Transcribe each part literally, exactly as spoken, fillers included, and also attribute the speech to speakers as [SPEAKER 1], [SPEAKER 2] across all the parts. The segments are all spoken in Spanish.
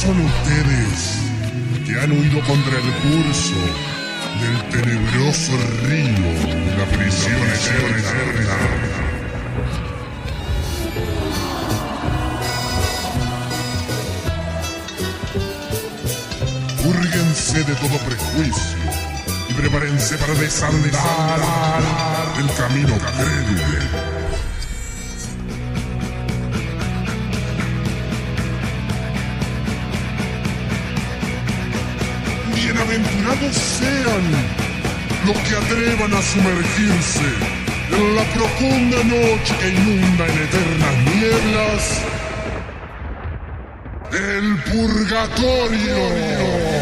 [SPEAKER 1] son ustedes que han huido contra el curso del tenebroso río de la prisión eterna. Púrguense de todo prejuicio y prepárense para desandar el camino crédule. Bienaventurados sean los que atrevan a sumergirse en la profunda noche que inunda en eternas nieblas el purgatorio.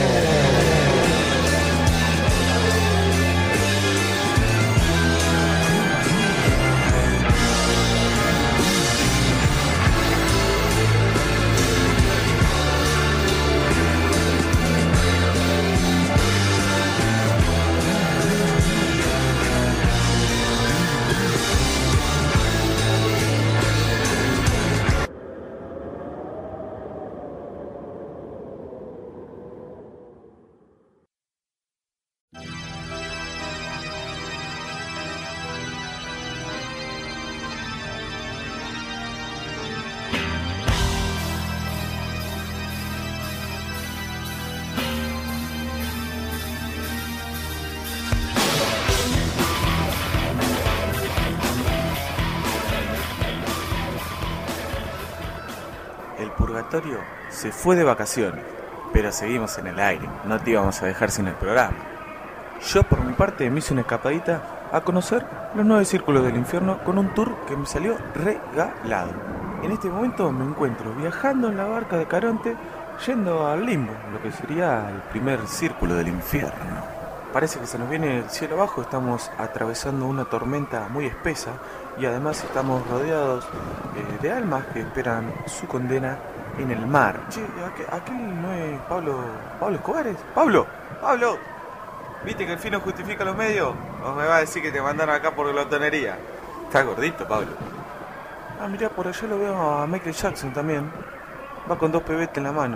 [SPEAKER 2] Se fue de vacaciones, pero seguimos en el aire, no te íbamos a dejar sin el programa. Yo por mi parte me hice una escapadita a conocer los nueve círculos del infierno con un tour que me salió regalado. En este momento me encuentro viajando en la barca de Caronte, yendo al limbo, lo que sería el primer círculo del infierno. Parece que se nos viene el cielo abajo, estamos atravesando una tormenta muy espesa y además estamos rodeados eh, de almas que esperan su condena en el mar. Che, ¿aquel, aquel no es Pablo, Pablo Escobar? ¿Es? ¡Pablo! ¡Pablo! ¿Viste que el fin no justifica los medios? ¿O me va a decir que te mandaron acá por glotonería? Está gordito, Pablo. Ah, mirá, por allá lo veo a Michael Jackson también. Va con dos pebetes en la mano.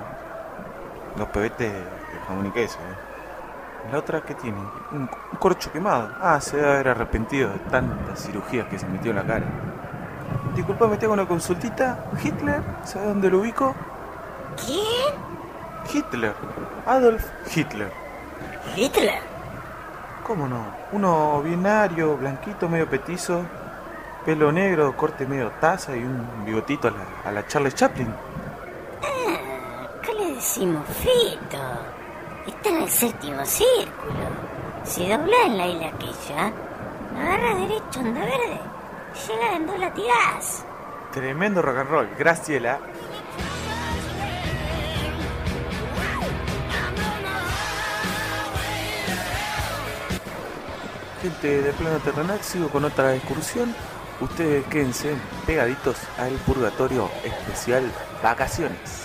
[SPEAKER 2] Dos pebetes de jamón y queso, ¿eh? La otra, ¿qué tiene? Un, un corcho quemado. Ah, se debe haber arrepentido de tantas cirugías que se metió en la cara. Disculpame, tengo una consultita. ¿Hitler? ¿Sabes dónde lo ubico?
[SPEAKER 3] ¿Quién?
[SPEAKER 2] Hitler. Adolf Hitler.
[SPEAKER 3] ¿Hitler?
[SPEAKER 2] ¿Cómo no? Uno binario, blanquito, medio petizo, pelo negro, corte medio taza y un bigotito a la, a la Charles Chaplin.
[SPEAKER 3] Ah, ¿qué le decimos, Fito? Está en el séptimo círculo. Si doblás en la isla aquella, agarra derecho, anda verde. Llega en dos latigazos.
[SPEAKER 2] Tremendo rock and roll, Graciela. Gente de Plano Terrenal, sigo con otra excursión. Ustedes quédense pegaditos al Purgatorio Especial Vacaciones.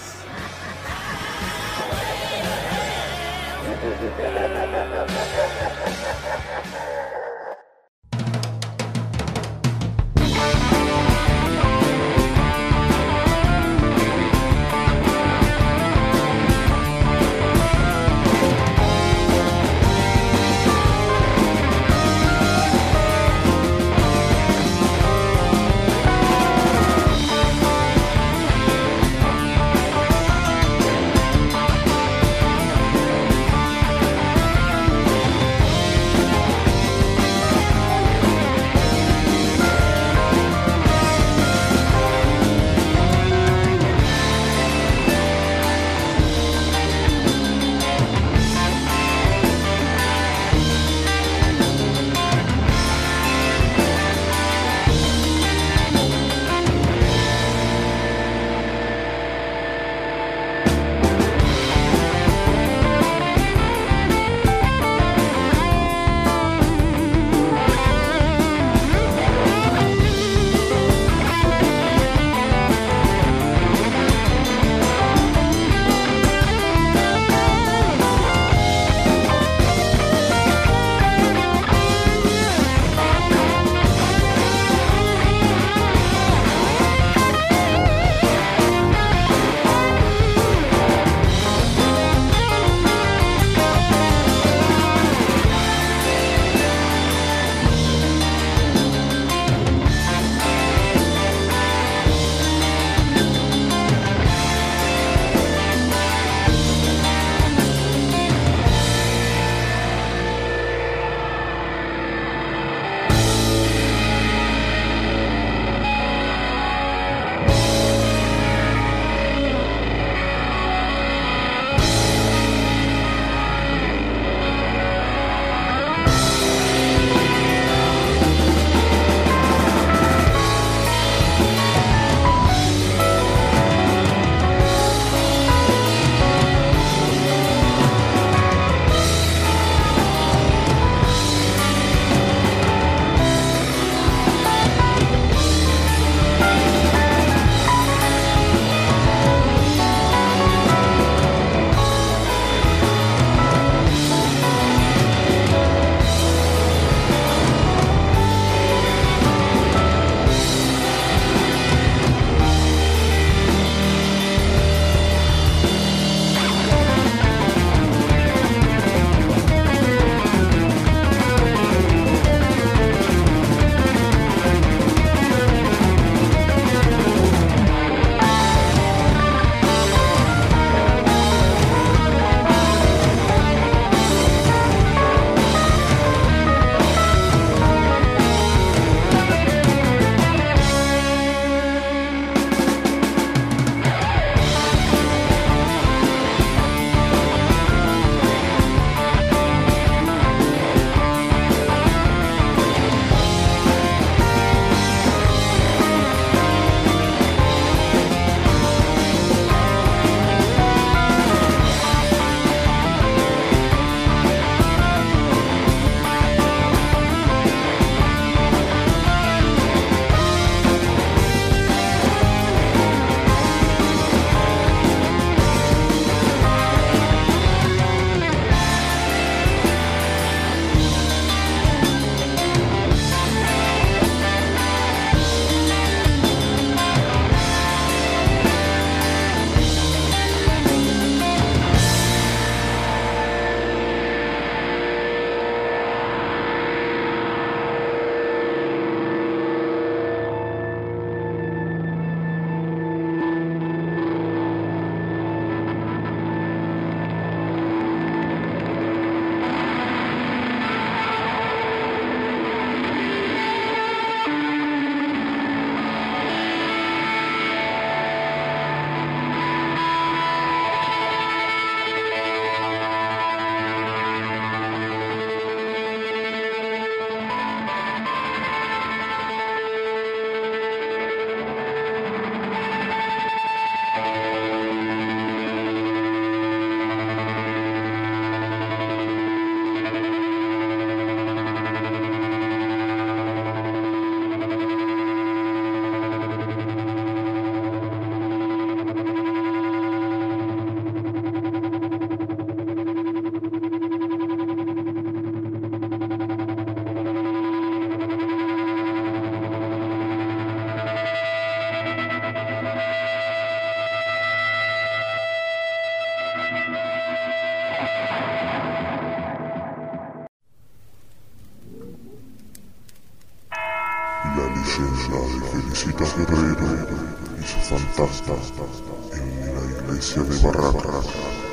[SPEAKER 1] La leyenda de Felicitas Guerrero y su fantasma en la iglesia de Barracas.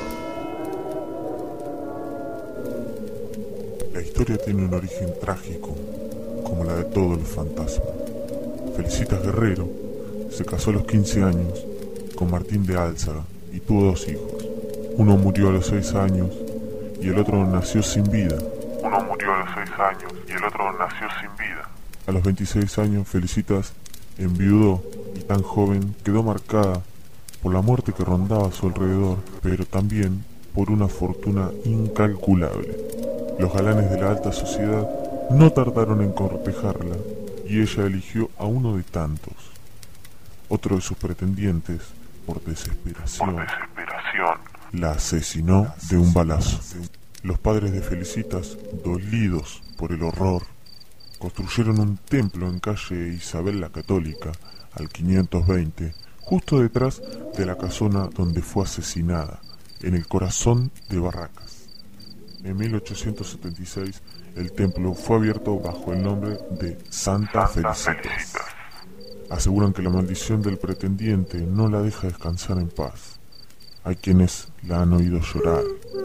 [SPEAKER 1] La historia tiene un origen trágico, como la de todos los fantasmas. Felicitas Guerrero se casó a los quince años con Martín de Álzaga y tuvo dos hijos. Uno murió a los seis años y el otro nació sin vida. Uno murió a los seis años y el otro nació sin vida. A los veintiséis años, Felicitas enviudó y tan joven quedó marcada por la muerte que rondaba a su alrededor, pero también por una fortuna incalculable. Los galanes de la alta sociedad no tardaron en cortejarla y ella eligió a uno de tantos. Otro de sus pretendientes, por desesperación, por desesperación la asesinó de un balazo. Los padres de Felicitas, dolidos por el horror, construyeron un templo en calle Isabel la Católica, al quinientos veinte, justo detrás de la casona donde fue asesinada, en el corazón de Barracas. En mil ochocientos setenta y seis, el templo fue abierto bajo el nombre de Santa, Santa Felicitas. Felicitas. Aseguran que la maldición del pretendiente no la deja descansar en paz. Hay quienes la han oído llorar.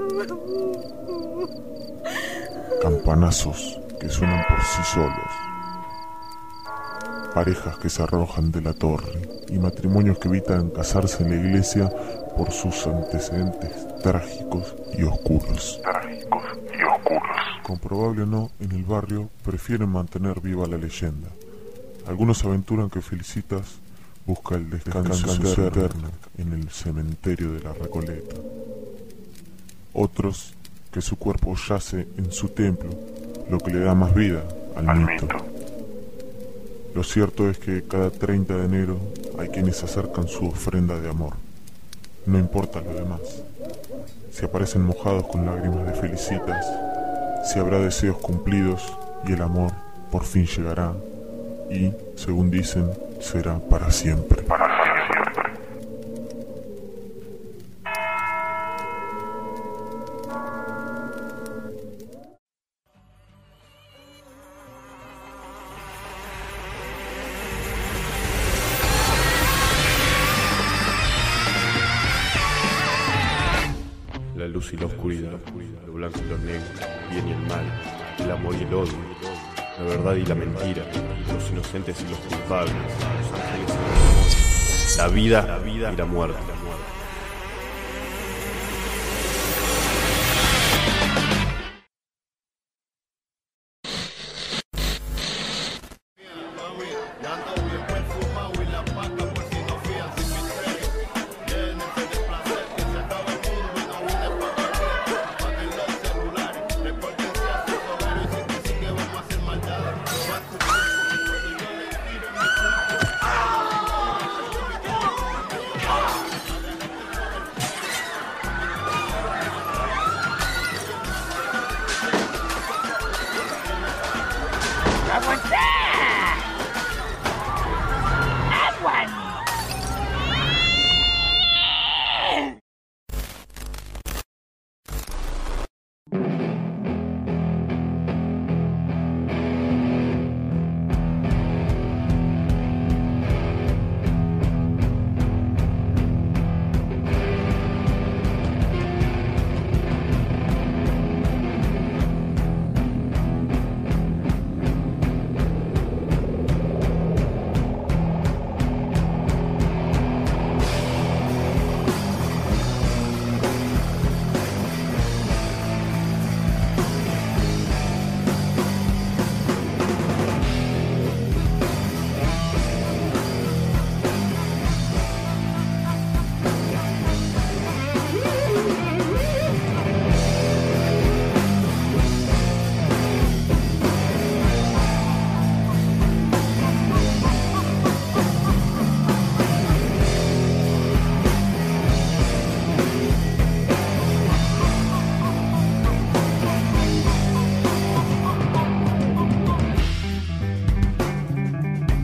[SPEAKER 1] Campanazos que suenan por sí solos, parejas que se arrojan de la torre y matrimonios que evitan casarse en la iglesia por sus antecedentes trágicos y oscuros. Trágicos y oscuros. Comprobable o no, en el barrio prefieren mantener viva la leyenda. Algunos aventuran que Felicitas busca el descanso eterno en el cementerio de la Recoleta. Otros que su cuerpo yace en su templo, lo que le da más vida al, al mito. mito. Lo cierto es que cada treinta de enero hay quienes acercan su ofrenda de amor. No importa lo demás. Si aparecen mojados con lágrimas de Felicitas, si habrá deseos cumplidos y el amor por fin llegará y, según dicen, será para siempre. Para siempre.
[SPEAKER 4] La luz y la oscuridad, lo blanco y lo negro, el bien y el mal, el amor y el odio, la verdad y la mentira, los inocentes y los culpables, los ángeles y los demonios, la vida, la vida y la muerte.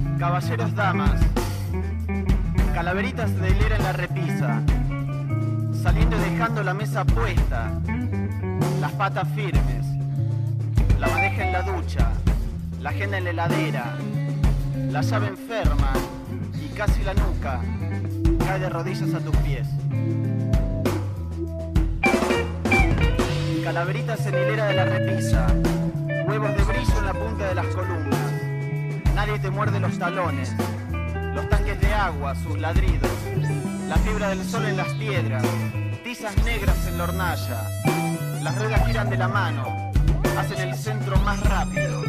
[SPEAKER 5] Caballeros, damas, calaveritas de hilera en la repisa, saliendo y dejando la mesa puesta, las patas firmes, la madeja en la ducha, la agenda en la heladera, la llave enferma y casi la nuca cae de rodillas a tus pies. Calaveritas en hilera de la repisa, huevos de brillo en la punta de las columnas. Nadie te muerde los talones, los tanques de agua, sus ladridos, la fibra del sol en las piedras, tizas negras en la hornalla. Las ruedas giran de la mano, hacen el centro más rápido.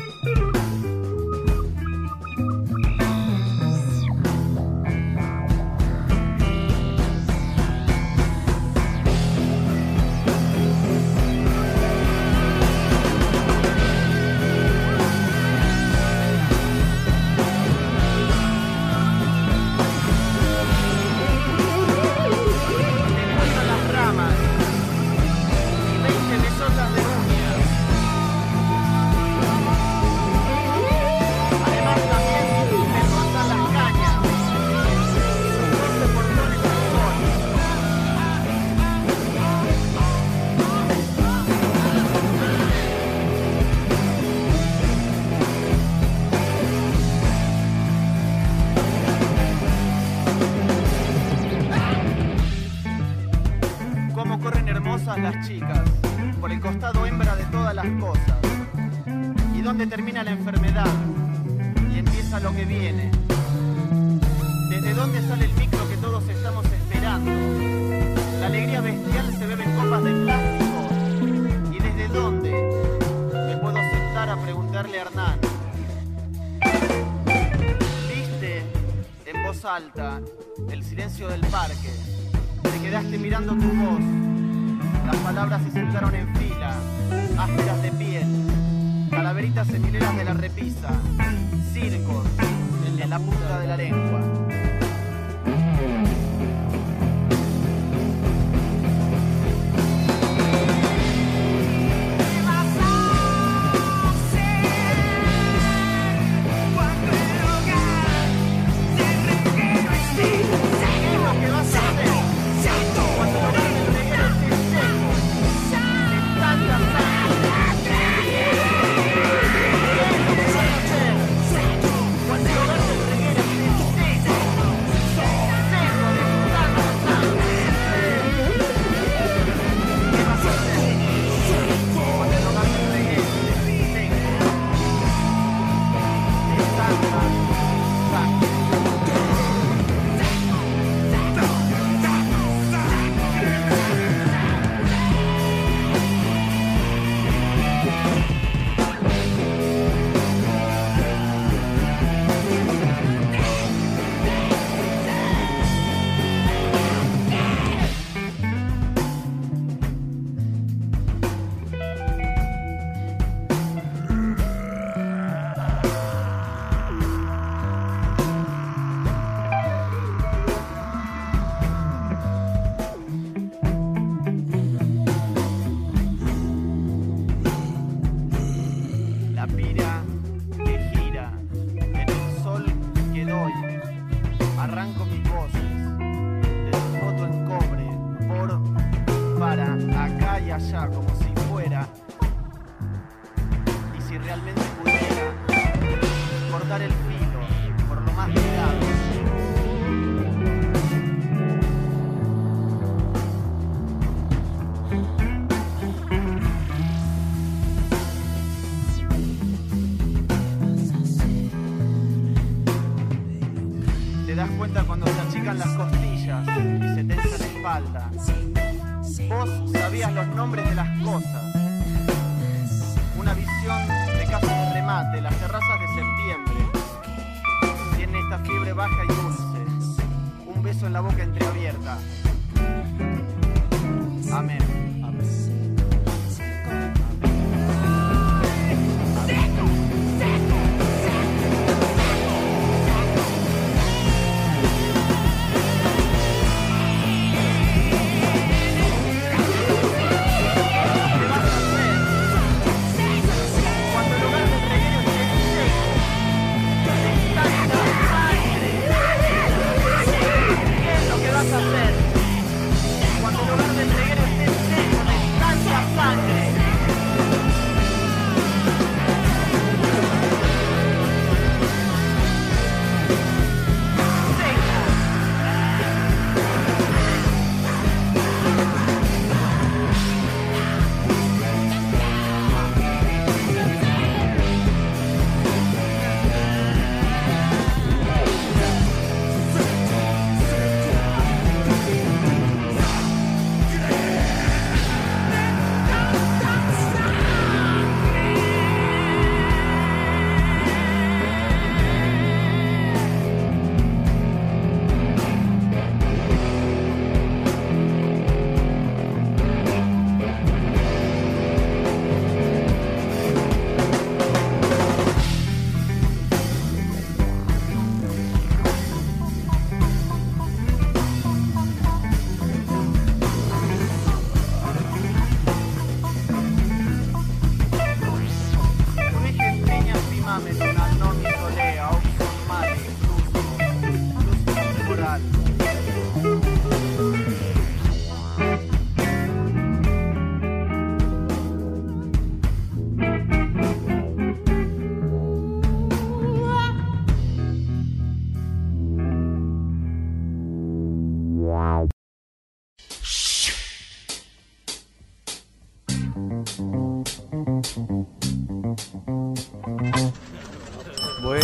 [SPEAKER 5] Las chicas, por el costado hembra de todas las cosas. ¿Y dónde termina la enfermedad? Y empieza lo que viene. ¿Desde dónde sale el micro que todos estamos esperando? La alegría bestial se bebe en copas de plástico. ¿Y desde dónde? Me puedo sentar a preguntarle a Hernán. Viste, en voz alta, el silencio del parque. Te quedaste mirando tu voz. Las palabras se sentaron en fila, ásperas de piel, calaveritas en hileras de la repisa, circos en la punta de la lengua. Te das cuenta cuando se achican las costillas y se tensa la espalda. Vos sabías los nombres de las cosas. Una visión de casa de remate, las terrazas de septiembre. Tiene esta fiebre baja y dulce. Un beso en la boca entreabierta. Amén. Cuando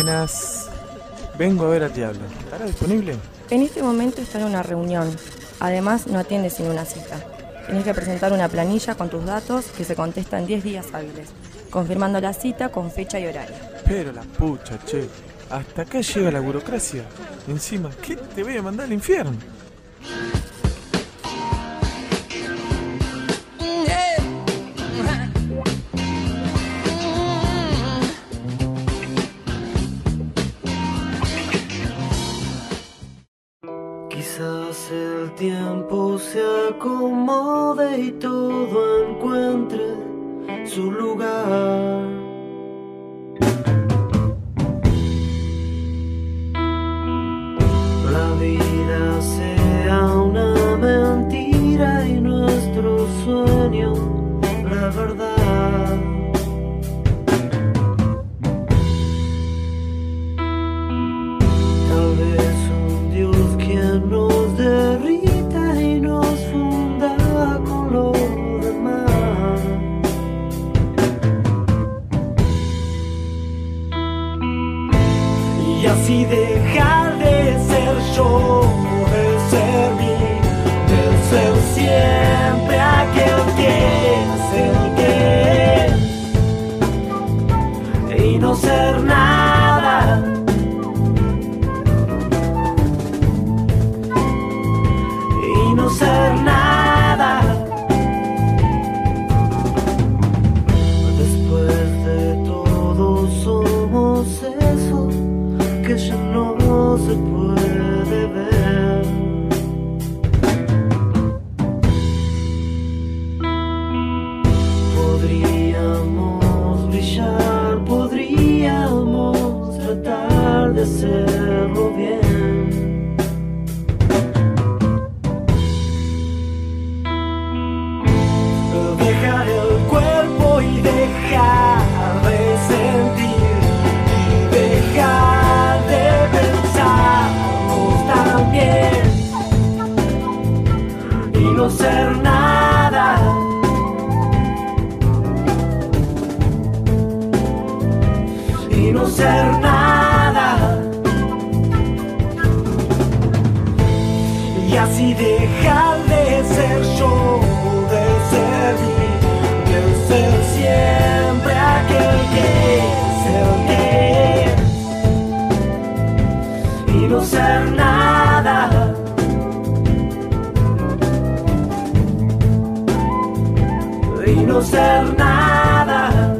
[SPEAKER 2] Buenas. Vengo a ver al diablo. ¿Estará disponible?
[SPEAKER 6] En este momento está en una reunión. Además, no atiende sin una cita. Tenés que presentar una planilla con tus datos que se contesta en diez días hábiles, confirmando la cita con fecha y horario.
[SPEAKER 2] Pero la pucha, che. Hasta acá llega la burocracia. Encima, ¿qué te voy a mandar al infierno?
[SPEAKER 7] Quizás el tiempo se acomode y todo encuentre su lugar. La vida sea una mentira y nuestro sueño la verdad. Tal vez un Dios quien nos derrita y nos funda con lo demás. Y así dejar de ser yo, de ser mí, de ser siempre aquel que es el que es, y no ser nada. Y no ser nada. Después de todo somos eso que ya no se puede ver. Podríamos brillar, podríamos tratar de hacerlo bien. Dejar el cuerpo y dejar de sentir y dejar de pensarnos también y no ser nada. Y no ser nada. Y así dejar de ser yo, de ser mí, de ser siempre aquel que es el que es, y no ser nada. Y no ser nada.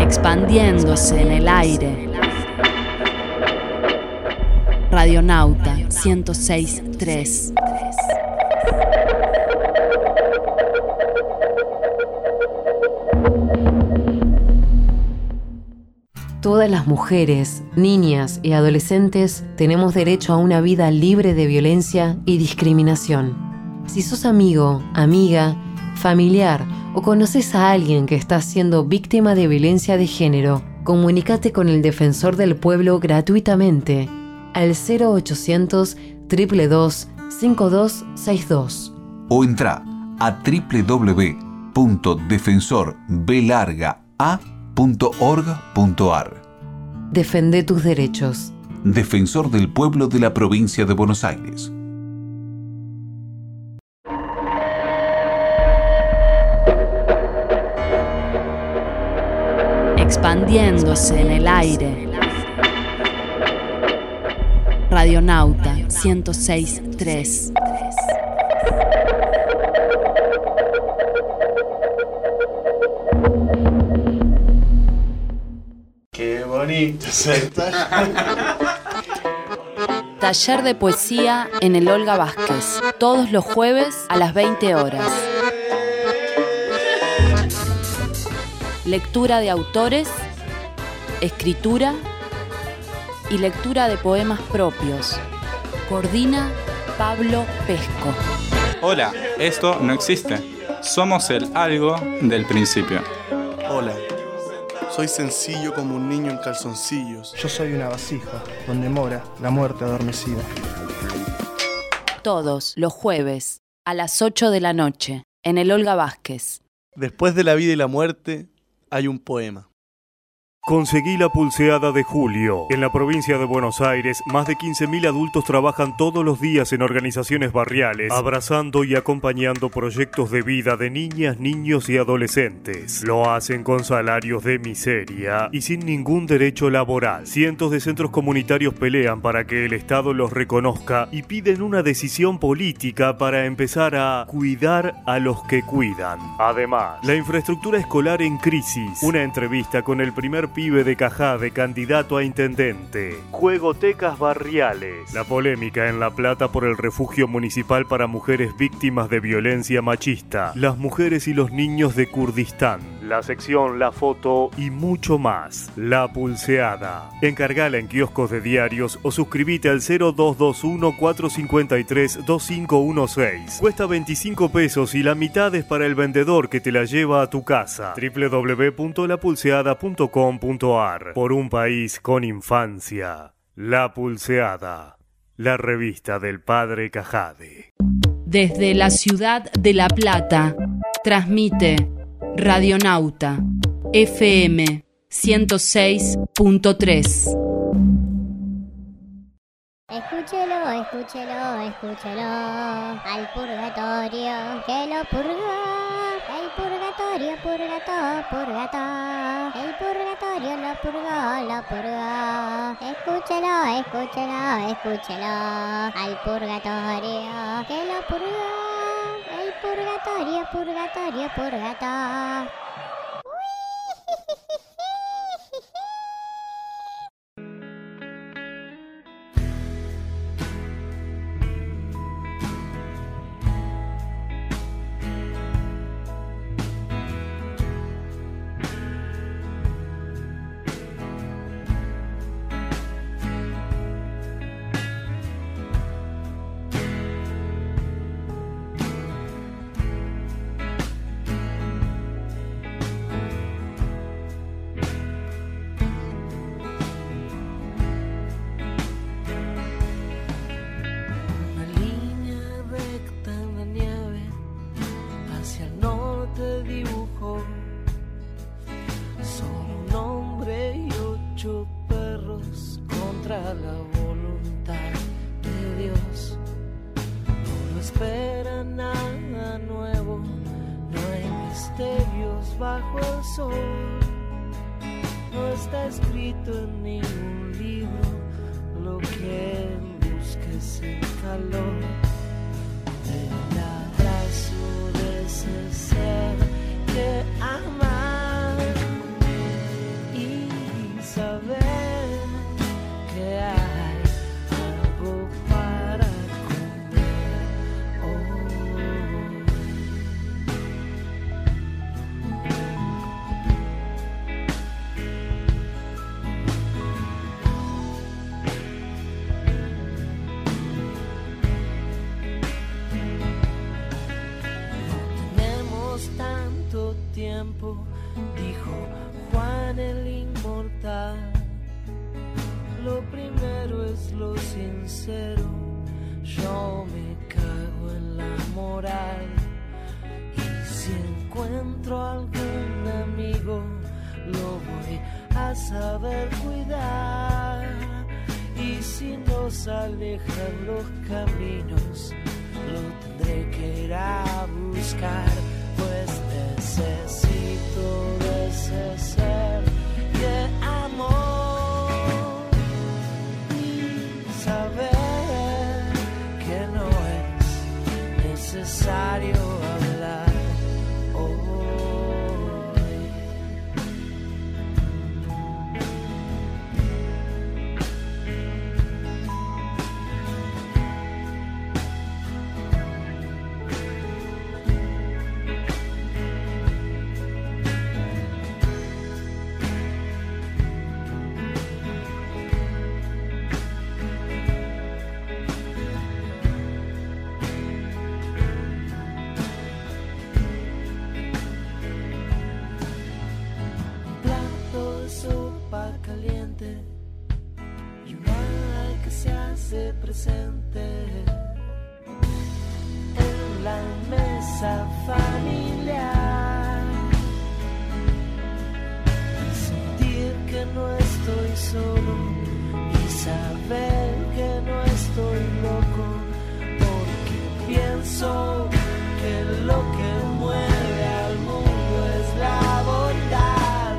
[SPEAKER 8] expandiéndose en el aire. Radionauta ciento seis punto tres.
[SPEAKER 9] Todas las mujeres, niñas y adolescentes tenemos derecho a una vida libre de violencia y discriminación. Si sos amigo, amiga, familiar o conoces a alguien que está siendo víctima de violencia de género, comunícate con el Defensor del Pueblo gratuitamente al cero ochocientos, dos dos dos, cinco dos seis dos.
[SPEAKER 10] O entra a doble u doble u doble u punto defensor b larga a punto org punto a r.
[SPEAKER 9] Defende tus derechos.
[SPEAKER 10] Defensor del Pueblo de la Provincia de Buenos Aires.
[SPEAKER 8] Expandiéndose en el aire. Radionauta ciento seis punto tres.
[SPEAKER 11] Qué bonito ser
[SPEAKER 8] Taller de poesía en el Olga Vázquez, todos los jueves a las veinte horas. Lectura de autores, escritura y lectura de poemas propios. Coordina Pablo Pesco.
[SPEAKER 12] Hola, esto no existe. Somos el algo del principio.
[SPEAKER 11] Hola, soy sencillo como un niño en calzoncillos.
[SPEAKER 13] Yo soy una vasija donde mora la muerte adormecida.
[SPEAKER 8] Todos los jueves a las ocho de la noche en el Olga Vázquez.
[SPEAKER 11] Después de la vida y la muerte hay un poema.
[SPEAKER 14] Conseguí la pulseada de julio. En la provincia de Buenos Aires, más de quince mil adultos trabajan todos los días en organizaciones barriales, abrazando y acompañando proyectos de vida de niñas, niños y adolescentes. Lo hacen con salarios de miseria y sin ningún derecho laboral. Cientos de centros comunitarios pelean para que el Estado los reconozca y piden una decisión política para empezar a cuidar a los que cuidan. Además, la infraestructura escolar en crisis. Una entrevista con el primer pibe de Cajade, candidato a intendente. Juegotecas barriales. La polémica en La Plata por el refugio municipal para mujeres víctimas de violencia machista. Las mujeres y los niños de Kurdistán. La sección La Foto y mucho más. La Pulseada. Encargala en kioscos de diarios o suscríbete al cero dos dos uno, cuatro cinco tres, dos cinco uno seis. Cuesta veinticinco pesos y la mitad es para el vendedor que te la lleva a tu casa. doble u doble u doble u punto la pulseada punto com punto a r. Por un país con infancia. La Pulseada. La revista del padre Cajade.
[SPEAKER 8] Desde la ciudad de La Plata, transmite Radionauta F M ciento seis punto tres.
[SPEAKER 15] Escúchelo, escúchelo, escúchelo, al purgatorio que lo purga. El purgatorio, purgato, purgato, el purgatorio lo purgó, lo purgó. Escúchelo, escúchelo, escúchelo, al purgatorio que lo purgó. El purgatorio, purgatorio, purgato.
[SPEAKER 7] Bajo el sol, no está escrito en ningún libro lo que busca es el calor del abrazo de ese ser que ama. tiempo, dijo Juan el inmortal. Lo primero es lo sincero, yo me cago en la moral. Y si encuentro algún amigo, lo voy a saber cuidar. Y si nos alejan los caminos, lo tendré que ir a buscar. Pues necesito de ese ser que amo y saber que no es necesario hablar. Y una que se hace presente en la mesa familiar. Y sentir que no estoy solo y saber que no estoy loco, porque pienso que lo que mueve al mundo es la bondad.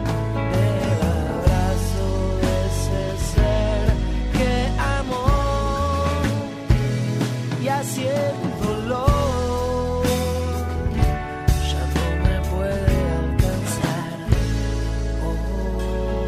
[SPEAKER 7] Si el dolor ya no me puede alcanzar, oh.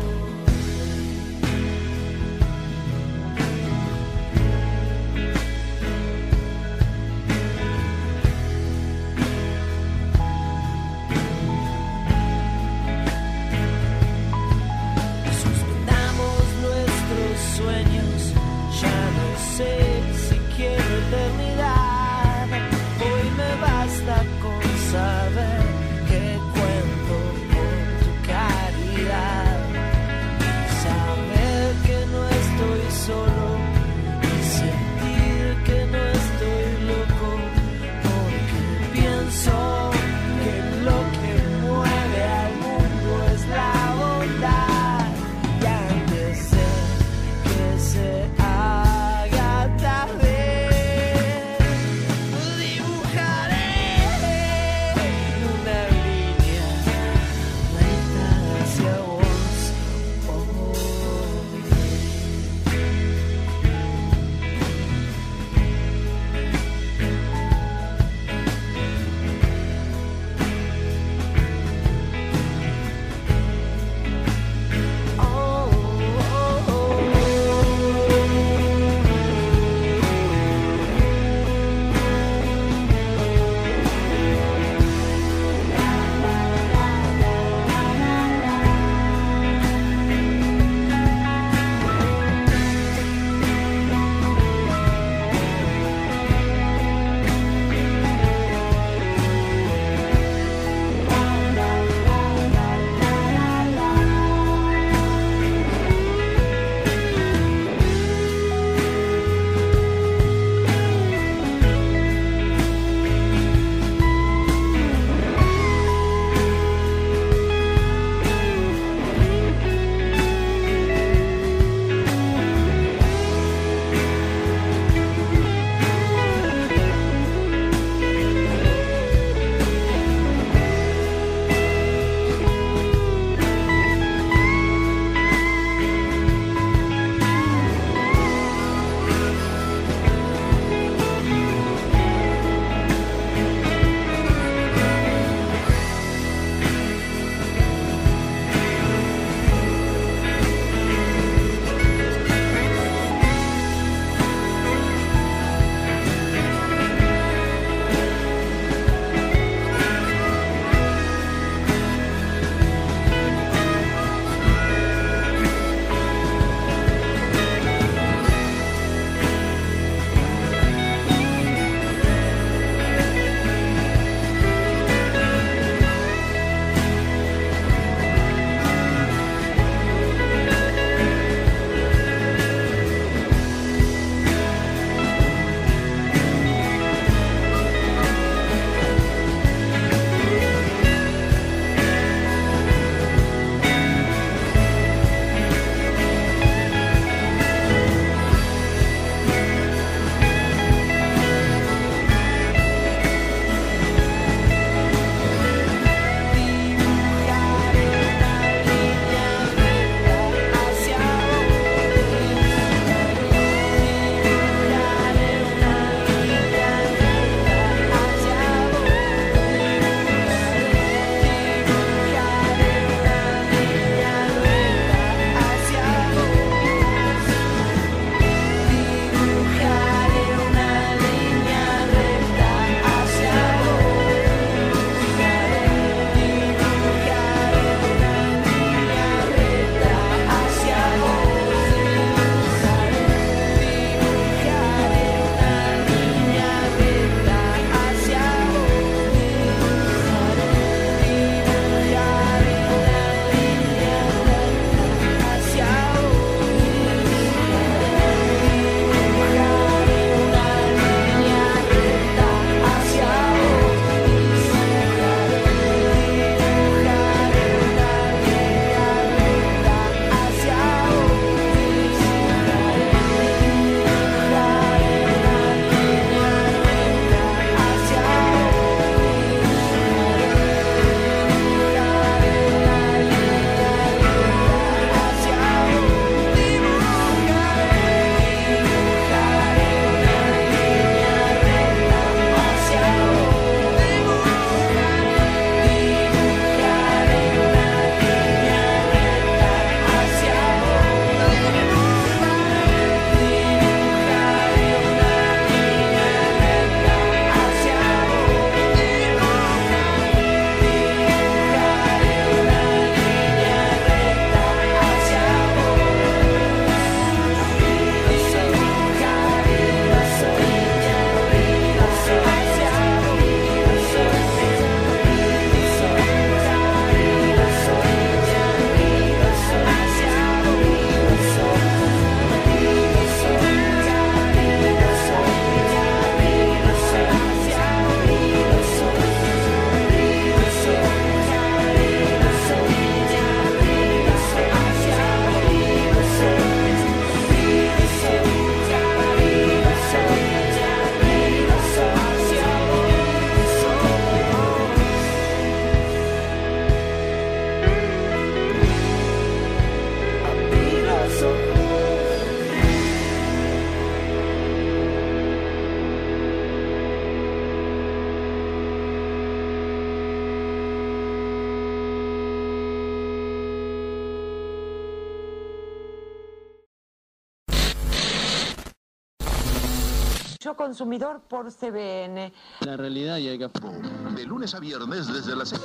[SPEAKER 16] Yo consumidor por C B N.
[SPEAKER 17] La realidad y hay que...
[SPEAKER 18] De lunes a viernes desde las...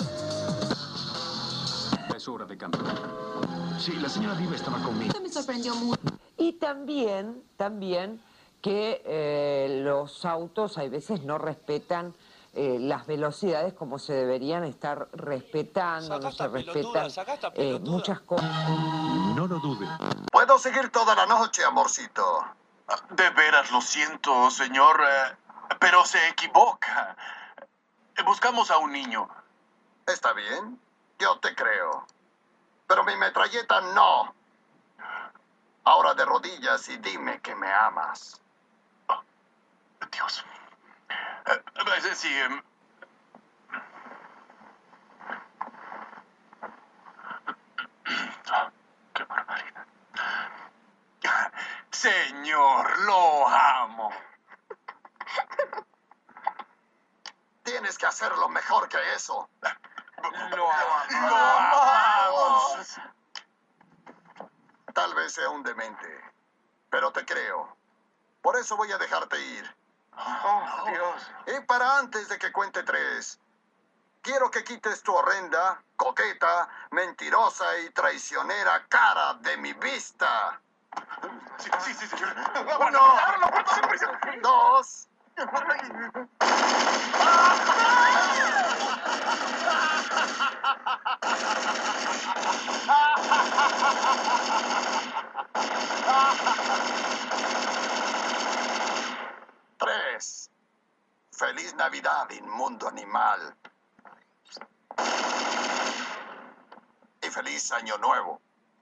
[SPEAKER 17] Es hora de cambio.
[SPEAKER 18] Sí, la señora Viva estaba conmigo.
[SPEAKER 16] Me sorprendió mucho. Y también, también que eh, los autos a veces no respetan eh, las velocidades como se deberían estar respetando, no se respetan eh, muchas cosas.
[SPEAKER 18] No lo dude. Puedo seguir toda la noche, amorcito.
[SPEAKER 19] De veras lo siento, señor, eh, pero se equivoca. Buscamos a un niño.
[SPEAKER 18] Está bien, yo te creo. Pero mi metralleta no. Ahora de rodillas y dime que me amas.
[SPEAKER 19] Oh, Dios. Eh, sí, eh, qué barbaridad. Señor, lo amo.
[SPEAKER 18] Tienes que hacerlo mejor que eso.
[SPEAKER 19] Lo, lo amamos.
[SPEAKER 18] Tal vez sea un demente, pero te creo. Por eso voy a dejarte ir.
[SPEAKER 19] Oh, Dios.
[SPEAKER 18] Y para antes de que cuente tres, quiero que quites tu horrenda, coqueta, mentirosa y traicionera cara de mi vista.
[SPEAKER 19] Sí, sí, sí, señor.
[SPEAKER 18] Uno, dos. Tres. Feliz Navidad, inmundo animal. Y feliz Año Nuevo.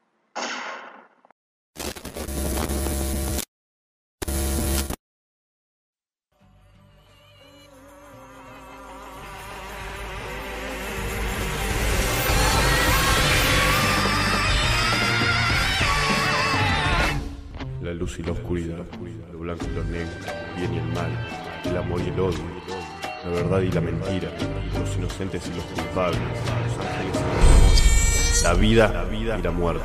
[SPEAKER 4] La luz y la oscuridad, lo blanco y lo negro, el bien y el mal, el amor y el odio, la verdad y la mentira, los inocentes y los culpables, los ángeles y los demonios, la vida, la vida y la muerte.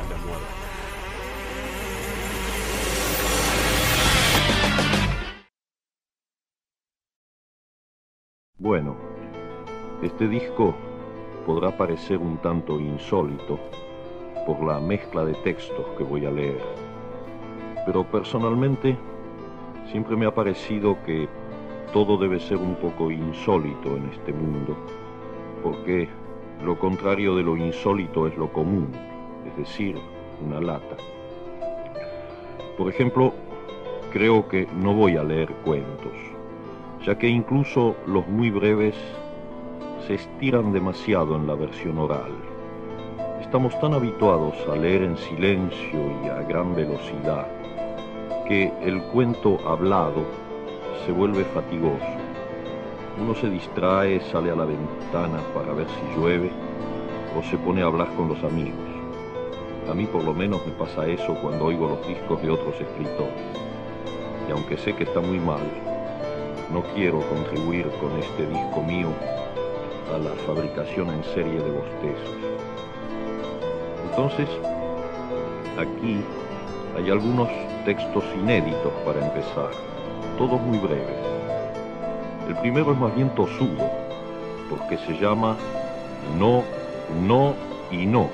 [SPEAKER 20] Bueno, este disco podrá parecer un tanto insólito por la mezcla de textos que voy a leer. Pero personalmente siempre me ha parecido que todo debe ser un poco insólito en este mundo, porque lo contrario de lo insólito es lo común, es decir, una lata. Por ejemplo, creo que no voy a leer cuentos, ya que incluso los muy breves se estiran demasiado en la versión oral. Estamos tan habituados a leer en silencio y a gran velocidad que el cuento hablado se vuelve fatigoso. Uno se distrae, sale a la ventana para ver si llueve o se pone a hablar con los amigos. A mí por lo menos me pasa eso cuando oigo los discos de otros escritores. Y aunque sé que está muy mal, no quiero contribuir con este disco mío a la fabricación en serie de bostezos. Entonces, aquí hay algunos textos inéditos para empezar, todos muy breves. El primero es más bien tosudo, porque se llama No, No y No.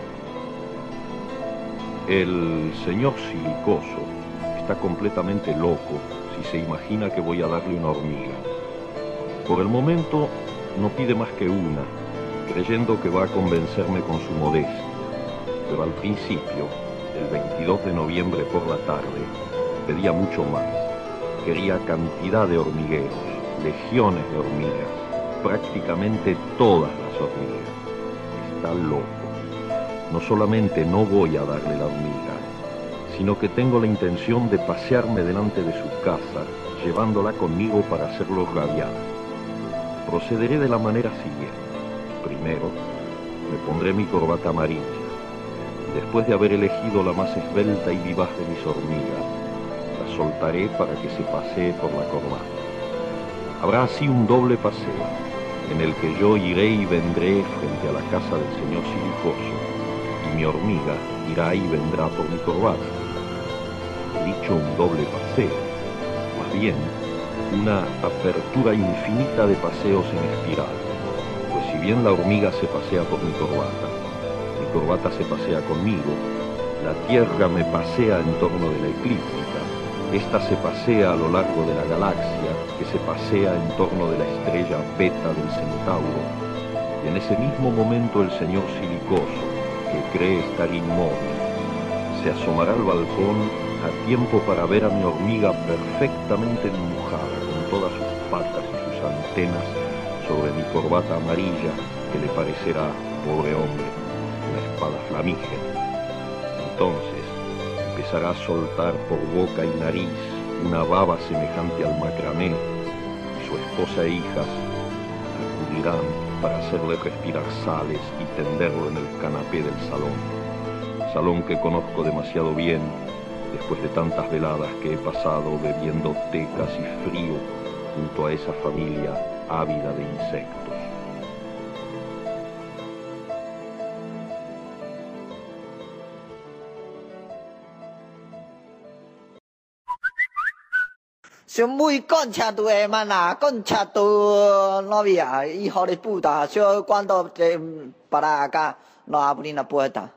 [SPEAKER 20] El señor Silicoso está completamente loco si se imagina que voy a darle una hormiga. Por el momento no pide más que una, creyendo que va a convencerme con su modestia, pero al principio, el veintidós de noviembre por la tarde, pedía mucho más. Quería cantidad de hormigueros, legiones de hormigas, prácticamente todas las hormigas. Está loco. No solamente no voy a darle la hormiga, sino que tengo la intención de pasearme delante de su casa, llevándola conmigo para hacerlo rabiar. Procederé de la manera siguiente. Primero, me pondré mi corbata amarilla. Después de haber elegido la más esbelta y vivaz de mis hormigas, la soltaré para que se pasee por la corbata. Habrá así un doble paseo, en el que yo iré y vendré frente a la casa del señor Silicoso, y mi hormiga irá y vendrá por mi corbata. He dicho un doble paseo, más bien una apertura infinita de paseos en espiral. Pues si bien la hormiga se pasea por mi corbata, mi corbata se pasea conmigo, la Tierra me pasea en torno de la eclíptica, esta se pasea a lo largo de la galaxia, que se pasea en torno de la estrella Beta del Centauro, y en ese mismo momento el señor Silicoso, que cree estar inmóvil, se asomará al balcón a tiempo para ver a mi hormiga perfectamente enmujada con todas sus patas y sus antenas sobre mi corbata amarilla, que le parecerá, pobre hombre, una espada flamígera. Entonces empezará a soltar por boca y nariz una baba semejante al macramé, y su esposa e hijas acudirán para hacerle respirar sales y tenderlo en el canapé del salón, salón que conozco demasiado bien después de tantas veladas que he pasado bebiendo tecas y frío junto a esa familia ávida de insectos.
[SPEAKER 21] Son muy concha tu hermana, concha tu novia, hijo de puta. Yo cuando te para acá no abrí la puerta.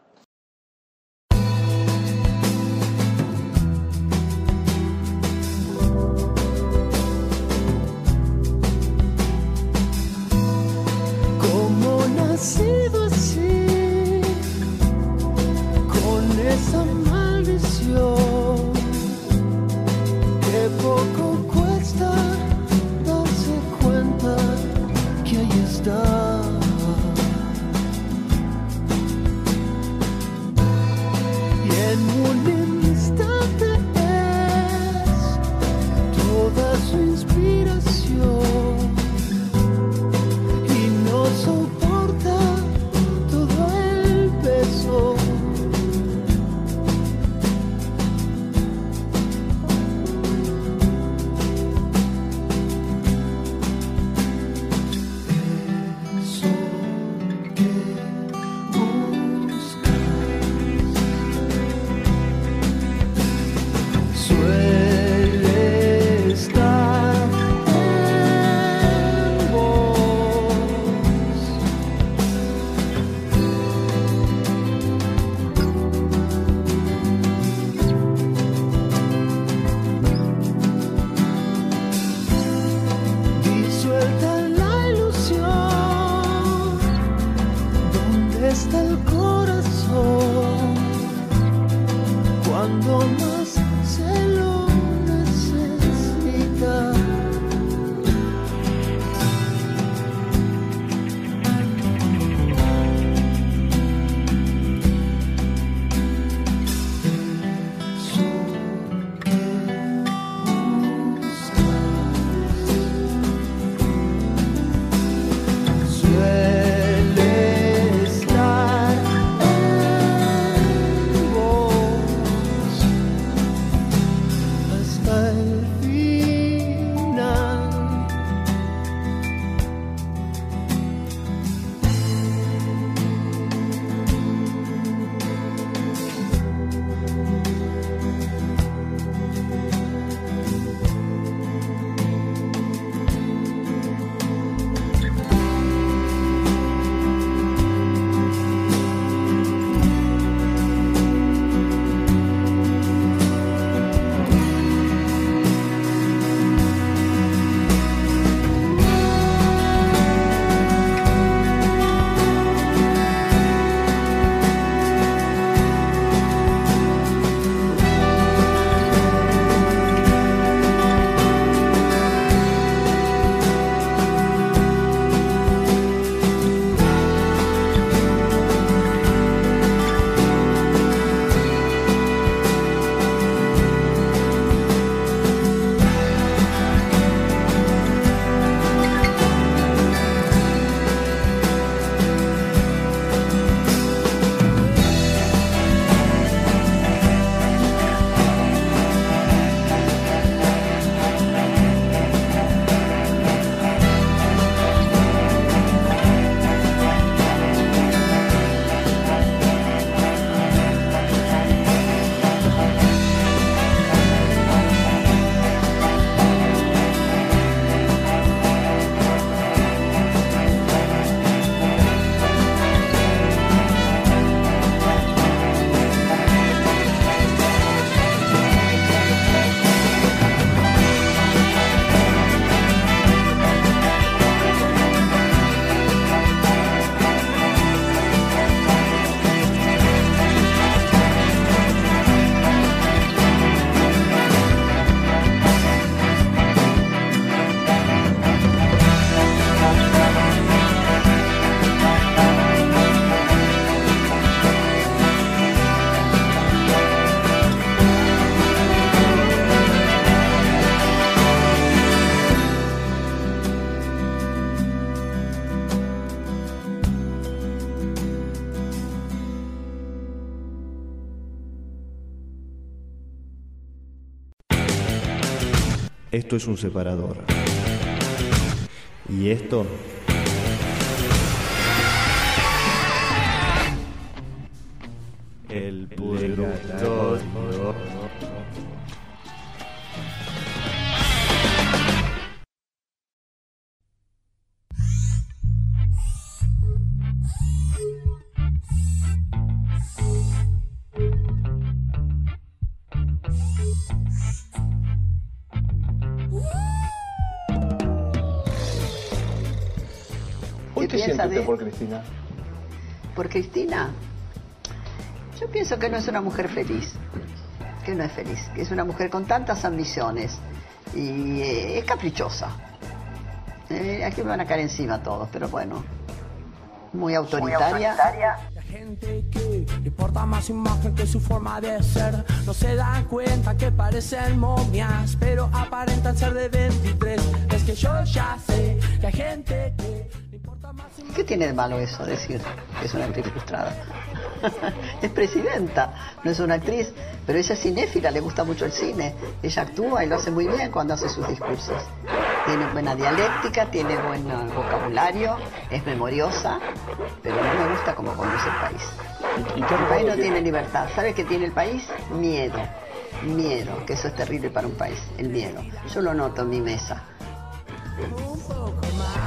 [SPEAKER 7] Como nacido así, con esa maldición, que poco cuesta darse cuenta que ahí está. Y en un instante es toda su inspiración, y no soporta todo el peso. Suele estar en vos. Disuelta la ilusión, ¿dónde está el corazón? Cuando más se lo necesita. Suele estar en vos.
[SPEAKER 3] Esto es un separador. Y esto... El purgatorio.
[SPEAKER 22] ¿Qué, ¿Qué siente usted
[SPEAKER 23] de...
[SPEAKER 22] por Cristina?
[SPEAKER 23] ¿Por Cristina? Yo pienso que no es una mujer feliz, que no es feliz, que es una mujer con tantas ambiciones y eh, es caprichosa. Eh, aquí me van a caer encima todos, pero bueno, muy autoritaria. Muy autoritaria.
[SPEAKER 7] La gente que le importa más su imagen que su forma de ser, no se dan cuenta que parecen momias, pero aparentan ser de veintitrés. Es que yo ya sé que hay gente que le importa más su imagen.
[SPEAKER 23] ¿Qué tiene de malo eso, decir que es una actriz frustrada? Es presidenta, no es una actriz, pero ella es cinéfila, le gusta mucho el cine. Ella actúa y lo hace muy bien cuando hace sus discursos. Tiene buena dialéctica, tiene buen vocabulario, es memoriosa, pero no me gusta cómo conduce el país. ¿Y qué el país no tiene libertad? ¿Sabe qué tiene el país? Miedo. Miedo, que eso es terrible para un país, el miedo. Yo lo noto en mi mesa.
[SPEAKER 7] Un poco más.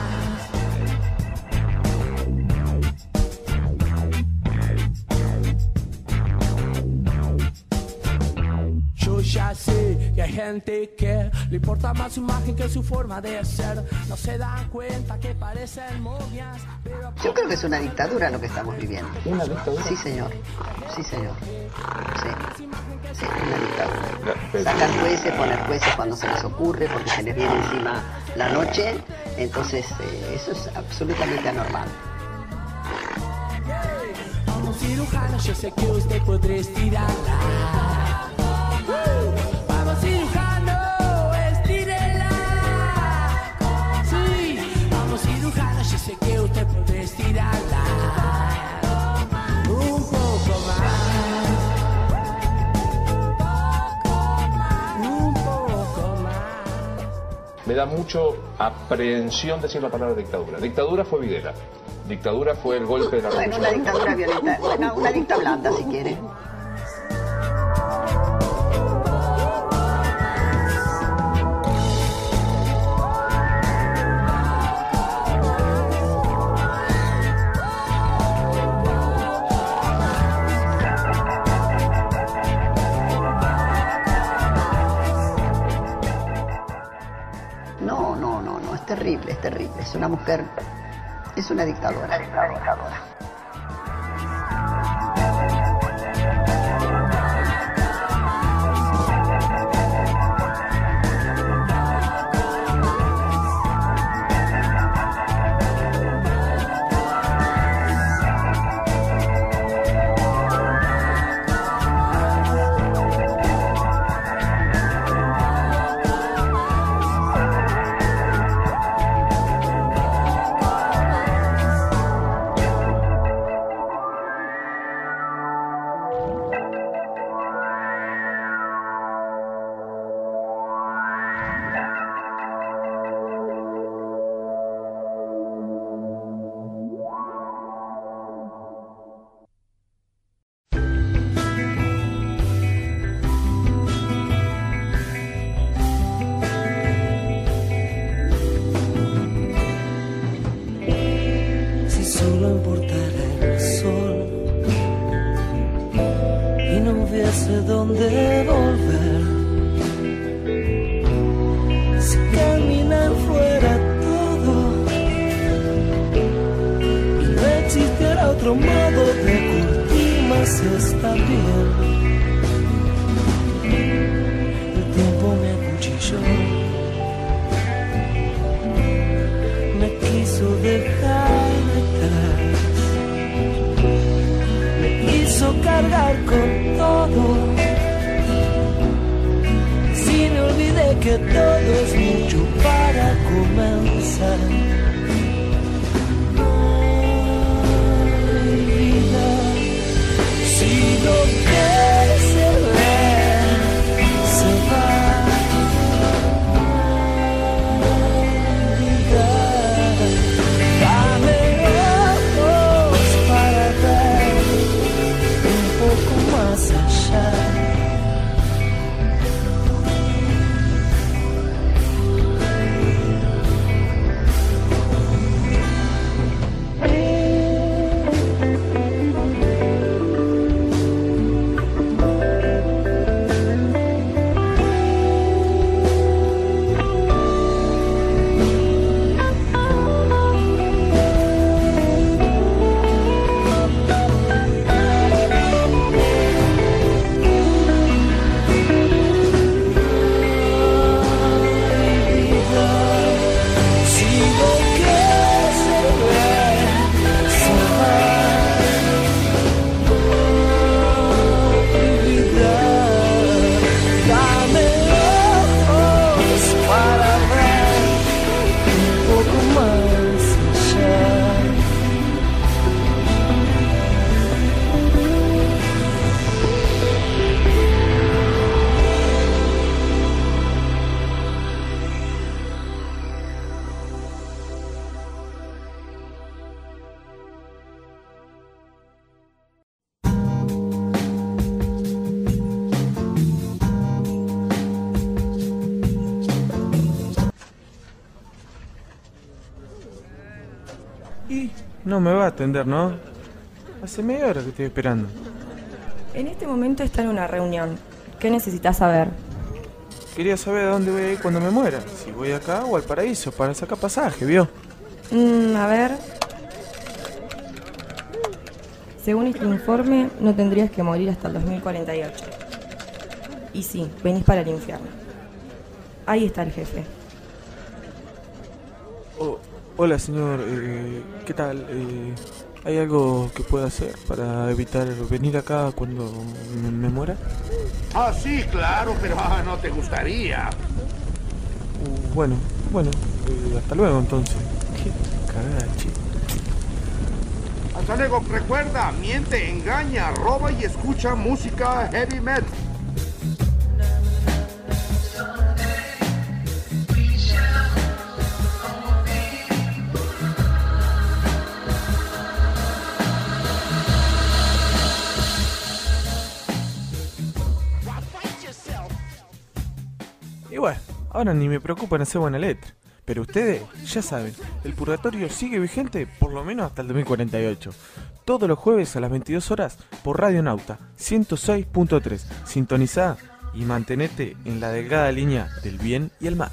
[SPEAKER 7] Yo ya sé que hay gente que le importa más su imagen que su forma de ser. No se dan cuenta que parecen momias, pero...
[SPEAKER 23] Yo creo que es una dictadura lo que estamos viviendo.
[SPEAKER 22] ¿Una dictadura?
[SPEAKER 23] Sí, señor. Sí, señor. Sí. Sí, una dictadura. Sacar jueces, poner jueces cuando se les ocurre, porque se les viene encima la noche. Entonces, eh, eso es absolutamente anormal.
[SPEAKER 7] Como cirujano, yo sé que usted podría estirarla. Vamos cirujano, estírela. Sí, vamos cirujano, yo sé que usted puede estirarla. Un poco más. Un poco más.
[SPEAKER 22] Me da mucho aprehensión decir la palabra dictadura. Dictadura fue Videla. Dictadura fue el golpe de la revolución.
[SPEAKER 23] Bueno, una dictadura violenta. Bueno, una dicta blanda, si quiere. No, no, no, no, es terrible, es terrible. Es una mujer, es una dictadora. Una dictadora.
[SPEAKER 7] Dónde volver. Si caminar fuera todo y no existiera otro modo de curtir más está bien. El tiempo me acuchilló, me quiso dejar atrás, me hizo cargar con todo. Y me olvidé que todo es mucho para comenzar. Ay, vida, si lo que se ve se va.
[SPEAKER 2] No me va a atender, ¿no? Hace media hora que estoy esperando.
[SPEAKER 1] En este momento está en una reunión. ¿Qué necesitas saber?
[SPEAKER 2] Quería saber a dónde voy a ir cuando me muera. Si voy acá o al paraíso para sacar pasaje, ¿vio?
[SPEAKER 1] Mm, a ver... Según este informe, no tendrías que morir hasta el dos mil cuarenta y ocho. Y sí, venís para el infierno. Ahí está el jefe.
[SPEAKER 2] Oh, hola, señor. Eh, ¿Qué tal? Eh, ¿Hay algo que pueda hacer para evitar venir acá cuando me, me muera?
[SPEAKER 5] Ah, sí, claro, pero ah, no te gustaría.
[SPEAKER 2] Uh, bueno, bueno. Eh, hasta luego, entonces. Qué cagada, chico.
[SPEAKER 5] Hasta luego, recuerda, miente, engaña, roba y escucha música heavy metal.
[SPEAKER 2] Y bueno, ahora ni me preocupa en hacer buena letra. Pero ustedes ya saben, el purgatorio sigue vigente por lo menos hasta el dos mil cuarenta y ocho. Todos los jueves a las veintidós horas por Radio Nauta ciento seis punto tres. Sintonizá y mantenete en la delgada línea del bien y el mal.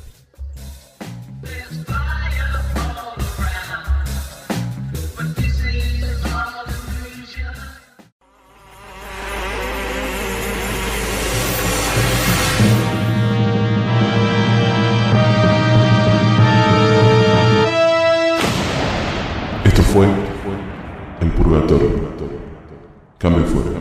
[SPEAKER 4] Fue el purgatorio. Cambio fuera.